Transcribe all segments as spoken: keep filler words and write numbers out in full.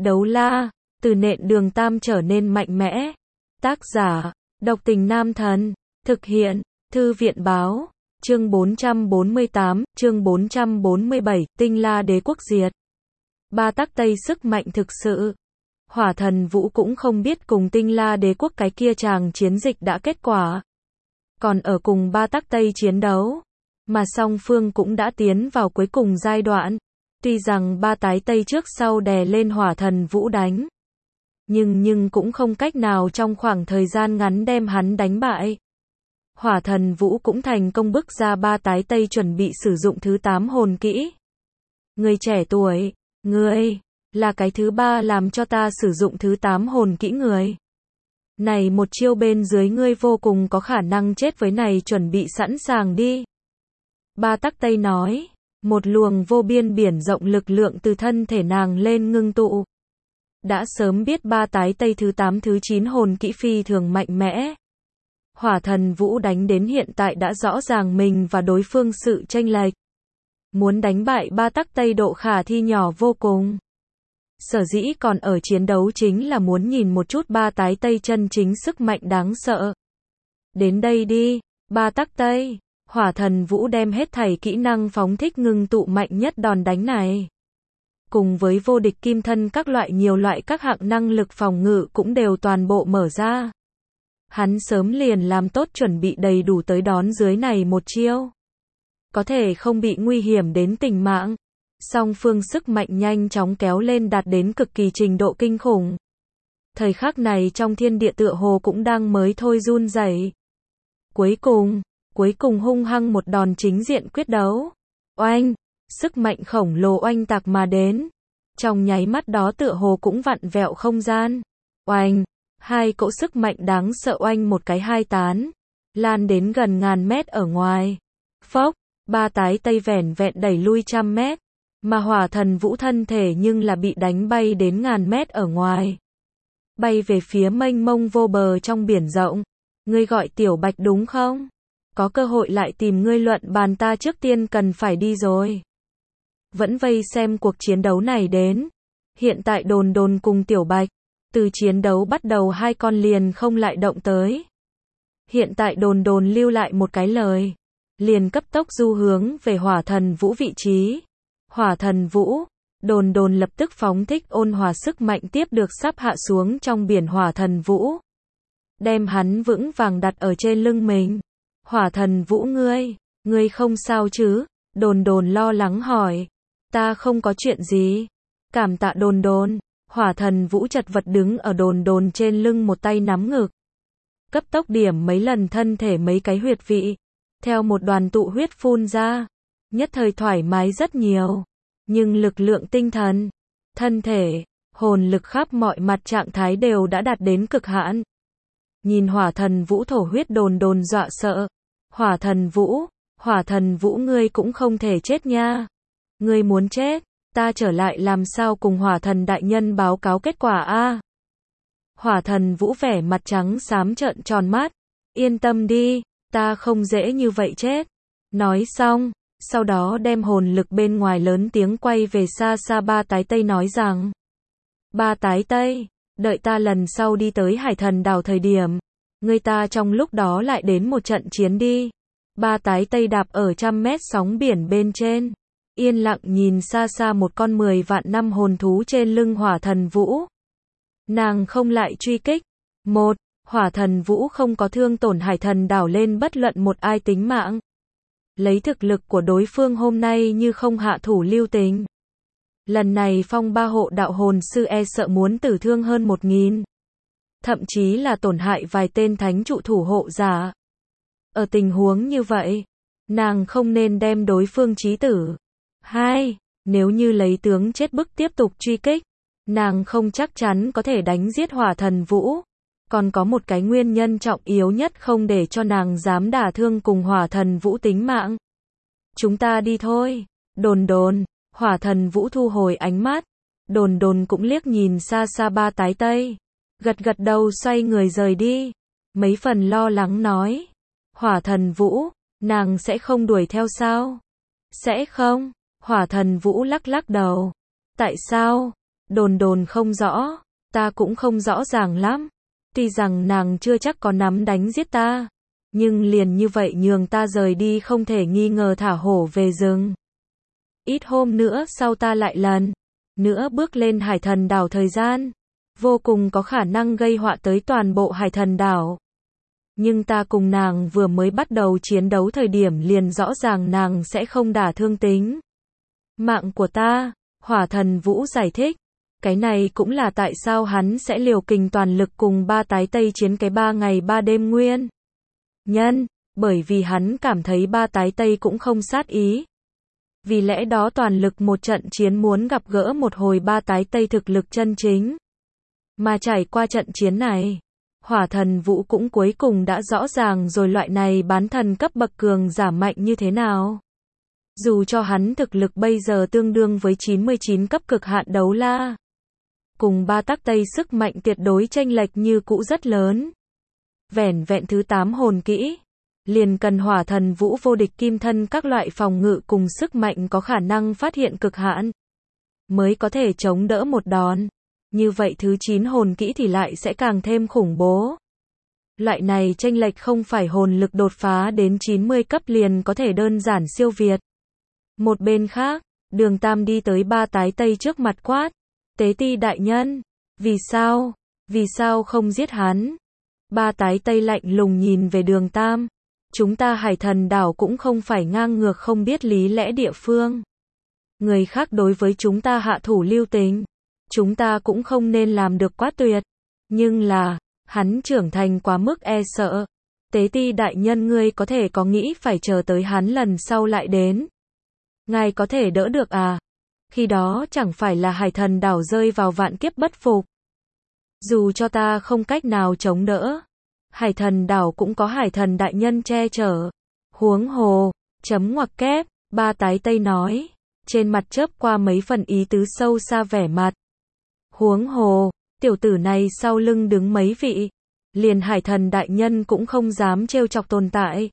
Đấu la, từ nện đường tam trở nên mạnh mẽ. Tác giả, độc tình nam thần. Thực hiện, thư viện báo. Chương bốn trăm bốn mươi tám, chương bốn trăm bốn mươi bảy, Tinh La Đế quốc diệt. Ba tắc Tây sức mạnh thực sự. Hỏa Thần Vũ cũng không biết cùng Tinh La Đế quốc cái kia chàng chiến dịch đã kết quả. Còn ở cùng ba tắc Tây chiến đấu, mà song phương cũng đã tiến vào cuối cùng giai đoạn. Tuy rằng ba tái Tây trước sau đè lên Hỏa Thần Vũ đánh, nhưng nhưng cũng không cách nào trong khoảng thời gian ngắn đem hắn đánh bại. Hỏa Thần Vũ cũng thành công bức ra ba tái Tây chuẩn bị sử dụng thứ tám hồn kỹ. Người trẻ tuổi, ngươi là cái thứ ba làm cho ta sử dụng thứ tám hồn kỹ người. Này một chiêu bên dưới ngươi vô cùng có khả năng chết với này, chuẩn bị sẵn sàng đi. Ba tắc Tây nói, một luồng vô biên biển rộng lực lượng từ thân thể nàng lên ngưng tụ. Đã sớm biết ba tái Tây thứ tám thứ chín hồn kỹ phi thường mạnh mẽ. Hỏa Thần Vũ đánh đến hiện tại đã rõ ràng mình và đối phương sự chênh lệch. Muốn đánh bại ba tắc Tây độ khả thi nhỏ vô cùng. Sở dĩ còn ở chiến đấu chính là muốn nhìn một chút ba tái Tây chân chính sức mạnh đáng sợ. Đến đây đi, ba tắc Tây. Hỏa Thần Vũ đem hết thảy kỹ năng phóng thích ngưng tụ mạnh nhất đòn đánh này. Cùng với vô địch kim thân các loại nhiều loại các hạng năng lực phòng ngự cũng đều toàn bộ mở ra. Hắn sớm liền làm tốt chuẩn bị đầy đủ tới đón dưới này một chiêu. Có thể không bị nguy hiểm đến tính mạng. Song phương sức mạnh nhanh chóng kéo lên đạt đến cực kỳ trình độ kinh khủng. Thời khắc này trong thiên địa tựa hồ cũng đang mới thôi run rẩy. Cuối cùng, cuối cùng hung hăng một đòn chính diện quyết đấu. Oanh, sức mạnh khổng lồ oanh tạc mà đến. Trong nháy mắt đó tựa hồ cũng vặn vẹo không gian. Oanh, hai cỗ sức mạnh đáng sợ oanh một cái hai tán. Lan đến gần ngàn mét ở ngoài. Phốc, ba tái Tây vẻn vẹn đẩy lui trăm mét. Mà Hỏa Thần Vũ thân thể nhưng là bị đánh bay đến ngàn mét ở ngoài. Bay về phía mênh mông vô bờ trong biển rộng. Ngươi gọi Tiểu Bạch đúng không? Có cơ hội lại tìm ngươi luận bàn, ta trước tiên cần phải đi rồi. Vẫn vây xem cuộc chiến đấu này đến. Hiện tại Đồn Đồn cùng Tiểu Bạch, từ chiến đấu bắt đầu hai con liền không lại động tới. Hiện tại Đồn Đồn lưu lại một cái lời, liền cấp tốc du hướng về Hỏa Thần Vũ vị trí. Hỏa Thần Vũ, Đồn Đồn lập tức phóng thích ôn hòa sức mạnh tiếp được sắp hạ xuống trong biển Hỏa Thần Vũ. Đem hắn vững vàng đặt ở trên lưng mình. Hỏa Thần Vũ ngươi, ngươi không sao chứ? Đồn Đồn lo lắng hỏi. Ta không có chuyện gì. Cảm tạ Đồn Đồn. Hỏa Thần Vũ chật vật đứng ở Đồn Đồn trên lưng, một tay nắm ngực. Cấp tốc điểm mấy lần thân thể mấy cái huyệt vị. Theo một đoàn tụ huyết phun ra. Nhất thời thoải mái rất nhiều. Nhưng lực lượng tinh thần, thân thể, hồn lực khắp mọi mặt trạng thái đều đã đạt đến cực hạn. Nhìn Hỏa Thần Vũ thổ huyết, Đồn Đồn dọa sợ. Hỏa Thần Vũ, Hỏa Thần Vũ ngươi cũng không thể chết nha. Ngươi muốn chết, ta trở lại làm sao cùng Hỏa Thần đại nhân báo cáo kết quả a? Hỏa Thần Vũ vẻ mặt trắng xám trợn tròn mắt. Yên tâm đi, ta không dễ như vậy chết. Nói xong, sau đó đem hồn lực bên ngoài lớn tiếng quay về xa xa ba tái Tây nói rằng. Ba tái Tây, đợi ta lần sau đi tới Hải Thần đảo thời điểm, người ta trong lúc đó lại đến một trận chiến đi. Ba tái Tây đạp ở trăm mét sóng biển bên trên. Yên lặng nhìn xa xa một con mười vạn năm hồn thú trên lưng Hỏa Thần Vũ. Nàng không lại truy kích. Một, Hỏa Thần Vũ không có thương tổn Hải Thần đảo lên bất luận một ai tính mạng. Lấy thực lực của đối phương hôm nay như không hạ thủ lưu tình. Lần này phong ba hộ đạo hồn sư e sợ muốn tử thương hơn một nghìn. Thậm chí là tổn hại vài tên thánh trụ thủ hộ giả. Ở tình huống như vậy, nàng không nên đem đối phương chí tử. Hai, nếu như lấy tướng chết bức tiếp tục truy kích, nàng không chắc chắn có thể đánh giết Hỏa Thần Vũ. Còn có một cái nguyên nhân trọng yếu nhất không để cho nàng dám đả thương cùng Hỏa Thần Vũ tính mạng. Chúng ta đi thôi. Đồn Đồn. Hỏa Thần Vũ thu hồi ánh mắt. Đồn Đồn cũng liếc nhìn xa xa ba tái Tây. Gật gật đầu xoay người rời đi. Mấy phần lo lắng nói. Hỏa Thần Vũ, nàng sẽ không đuổi theo sao? Sẽ không. Hỏa Thần Vũ lắc lắc đầu. Tại sao? Đồn đồn không rõ, ta cũng không rõ ràng lắm. Tuy rằng nàng chưa chắc có nắm đánh giết ta, nhưng liền như vậy nhường ta rời đi không thể nghi ngờ thả hổ về rừng. Ít hôm nữa sau ta lại lần nữa bước lên hải thần đảo, thời gian vô cùng có khả năng gây họa tới toàn bộ hải thần đảo. Nhưng ta cùng nàng vừa mới bắt đầu chiến đấu thời điểm liền rõ ràng nàng sẽ không đả thương tính mạng của ta. Hỏa thần Vũ giải thích. Cái này cũng là tại sao hắn sẽ liều kình toàn lực cùng ba tái tây chiến cái ba ngày ba đêm nguyên nhân, bởi vì hắn cảm thấy ba tái tây cũng không sát ý. Vì lẽ đó toàn lực một trận chiến muốn gặp gỡ một hồi ba tái tây thực lực chân chính. Mà trải qua trận chiến này, Hỏa thần Vũ cũng cuối cùng đã rõ ràng rồi loại này bán thần cấp bậc cường giả mạnh như thế nào. Dù cho hắn thực lực bây giờ tương đương với chín mươi chín cấp cực hạn đấu la, cùng ba tắc tây sức mạnh tuyệt đối chênh lệch như cũ rất lớn. Vẻn vẹn thứ tám hồn kỹ, liền cần Hỏa thần Vũ vô địch kim thân các loại phòng ngự cùng sức mạnh có khả năng phát hiện cực hạn, mới có thể chống đỡ một đòn. Như vậy thứ chín hồn kỹ thì lại sẽ càng thêm khủng bố. Loại này chênh lệch không phải hồn lực đột phá đến chín mươi cấp liền có thể đơn giản siêu việt. Một bên khác, Đường Tam đi tới ba tái tây trước mặt quát. Tế ti đại nhân, vì sao, vì sao không giết hắn? Ba tái tây lạnh lùng nhìn về Đường Tam. Chúng ta hải thần đảo cũng không phải ngang ngược không biết lý lẽ địa phương. Người khác đối với chúng ta hạ thủ lưu tình, chúng ta cũng không nên làm được quá tuyệt. Nhưng là, hắn trưởng thành quá mức e sợ. Tế ti đại nhân ngươi có thể có nghĩ phải chờ tới hắn lần sau lại đến. Ngài có thể đỡ được à? Khi đó chẳng phải là hải thần đảo rơi vào vạn kiếp bất phục. Dù cho ta không cách nào chống đỡ, hải thần đảo cũng có hải thần đại nhân che chở. Huống hồ, chấm ngoặc kép, ba tái tây nói, trên mặt chớp qua mấy phần ý tứ sâu xa vẻ mặt. Huống hồ, tiểu tử này sau lưng đứng mấy vị, liền hải thần đại nhân cũng không dám trêu chọc tồn tại.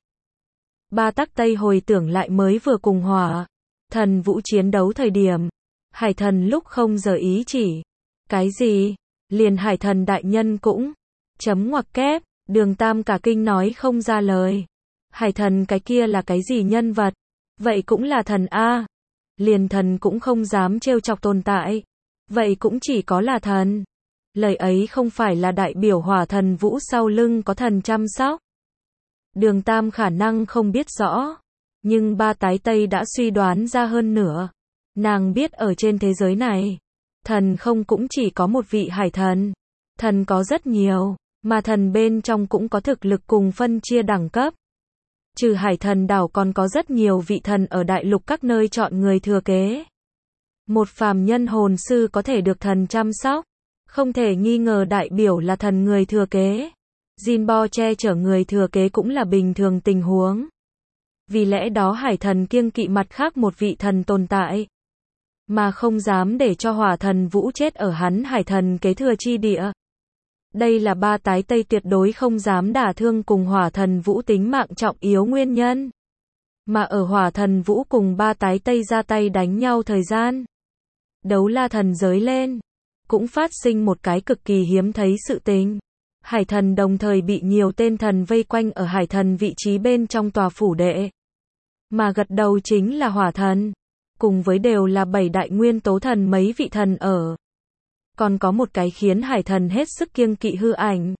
Ba tắc tây hồi tưởng lại mới vừa cùng Hỏa thần Vũ chiến đấu thời điểm, hải thần lúc không giờ ý chỉ. Cái gì? Liền hải thần đại nhân cũng chấm ngoặc kép, Đường Tam cả kinh nói không ra lời. Hải thần cái kia là cái gì nhân vật? Vậy cũng là thần a. Liền thần cũng không dám trêu chọc tồn tại. Vậy cũng chỉ có là thần. Lời ấy không phải là đại biểu Hỏa thần Vũ sau lưng có thần chăm sóc. Đường Tam khả năng không biết rõ, nhưng ba tái tây đã suy đoán ra hơn nửa. Nàng biết ở trên thế giới này, thần không cũng chỉ có một vị hải thần. Thần có rất nhiều, mà thần bên trong cũng có thực lực cùng phân chia đẳng cấp. Trừ hải thần đảo còn có rất nhiều vị thần ở đại lục các nơi chọn người thừa kế. Một phàm nhân hồn sư có thể được thần chăm sóc, không thể nghi ngờ đại biểu là thần người thừa kế. Jinbo che chở người thừa kế cũng là bình thường tình huống. Vì lẽ đó hải thần kiêng kỵ mặt khác một vị thần tồn tại, mà không dám để cho Hỏa thần Vũ chết ở hắn hải thần kế thừa chi địa. Đây là ba tái tây tuyệt đối không dám đả thương cùng Hỏa thần Vũ tính mạng trọng yếu nguyên nhân. Mà ở Hỏa thần Vũ cùng ba tái tây ra tay đánh nhau thời gian, đấu la thần giới lên, cũng phát sinh một cái cực kỳ hiếm thấy sự tình. Hải thần đồng thời bị nhiều tên thần vây quanh ở hải thần vị trí bên trong tòa phủ đệ. Mà gật đầu chính là Hỏa thần, cùng với đều là bảy đại nguyên tố thần mấy vị thần ở. Còn có một cái khiến hải thần hết sức kiêng kỵ hư ảnh.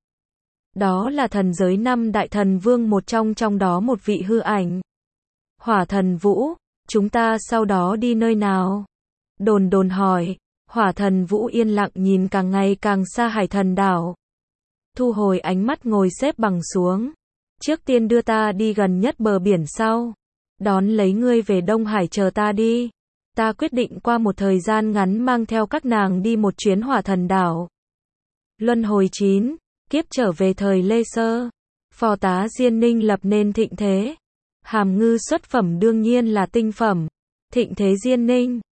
Đó là thần giới năm đại thần vương một trong trong đó một vị hư ảnh. Hỏa thần Vũ, chúng ta sau đó đi nơi nào? Đồn đồn hỏi. Hỏa thần Vũ yên lặng nhìn càng ngày càng xa hải thần đảo. Thu hồi ánh mắt ngồi xếp bằng xuống. Trước tiên đưa ta đi gần nhất bờ biển sau. Đón lấy ngươi về Đông Hải chờ ta đi. Ta quyết định qua một thời gian ngắn mang theo các nàng đi một chuyến Hỏa thần đảo. Luân hồi chín, kiếp trở về thời Lê Sơ. Phò tá Diên Ninh lập nên thịnh thế. Hàm ngư xuất phẩm đương nhiên là tinh phẩm. Thịnh thế Diên Ninh.